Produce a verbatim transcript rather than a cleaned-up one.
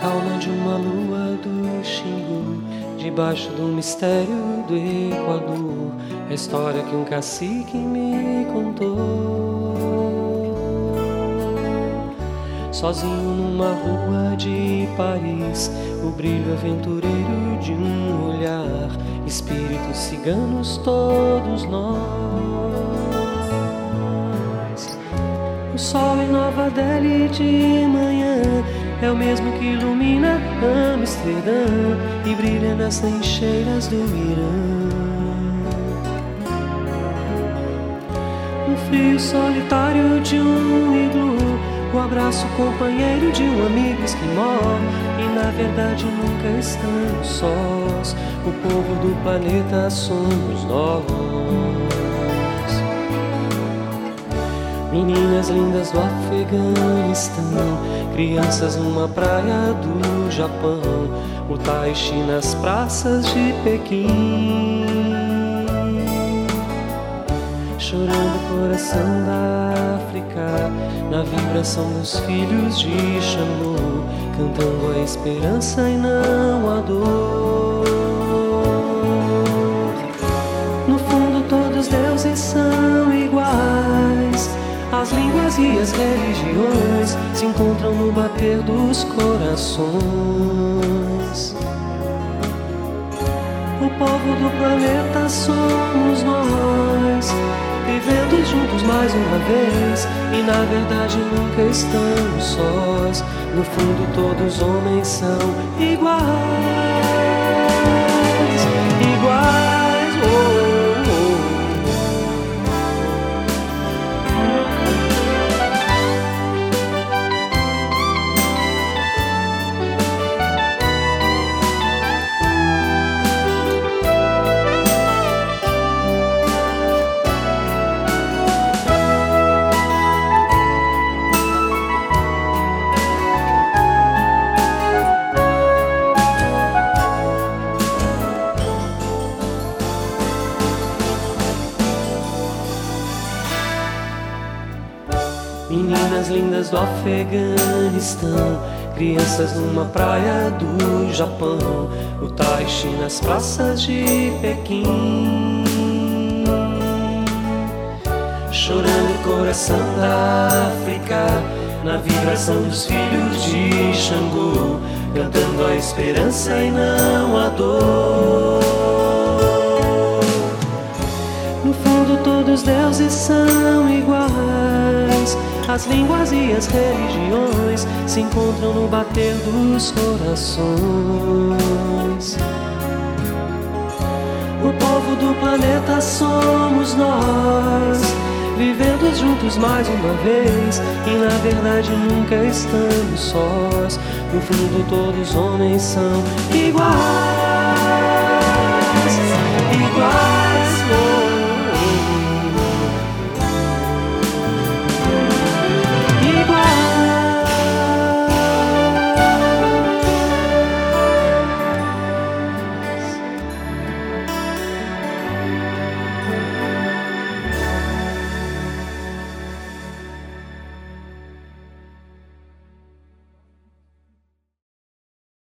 calma de uma lua do Xingu, debaixo do mistério do Equador, a história que um cacique me contou. Sozinho numa rua de Paris, o brilho aventureiro de um olhar, espíritos ciganos todos nós. O sol em Nova Delhi de manhã é o mesmo que ilumina Amsterdã e brilha nas trincheiras do Irã. No frio solitário de um iglu, o abraço companheiro de um amigo esquimó, e na verdade nunca estamos sós, o povo do planeta somos nós. Meninas lindas do Afeganistão, crianças numa praia do Japão, o tai chi nas praças de Pequim. Chorando o coração da África, na vibração dos filhos de Xangô, cantando a esperança e não a dor. No fundo todos deuses são iguais, as línguas e as religiões se encontram no bater dos corações. O povo do planeta somos nós, vivendo juntos mais uma vez, e na verdade nunca estamos sós. No fundo todos homens são iguais, iguais, oh, oh. Meninas lindas do Afeganistão, crianças numa praia do Japão, o tai chi nas praças de Pequim. Chorando o coração da África, na vibração dos filhos de Xangô, cantando a esperança e não a dor. No fundo todos deuses são iguais, as línguas e as religiões se encontram no bater dos corações. O povo do planeta somos nós, vivendo juntos mais uma vez, e na verdade nunca estamos sós. No fundo todos homens são iguais,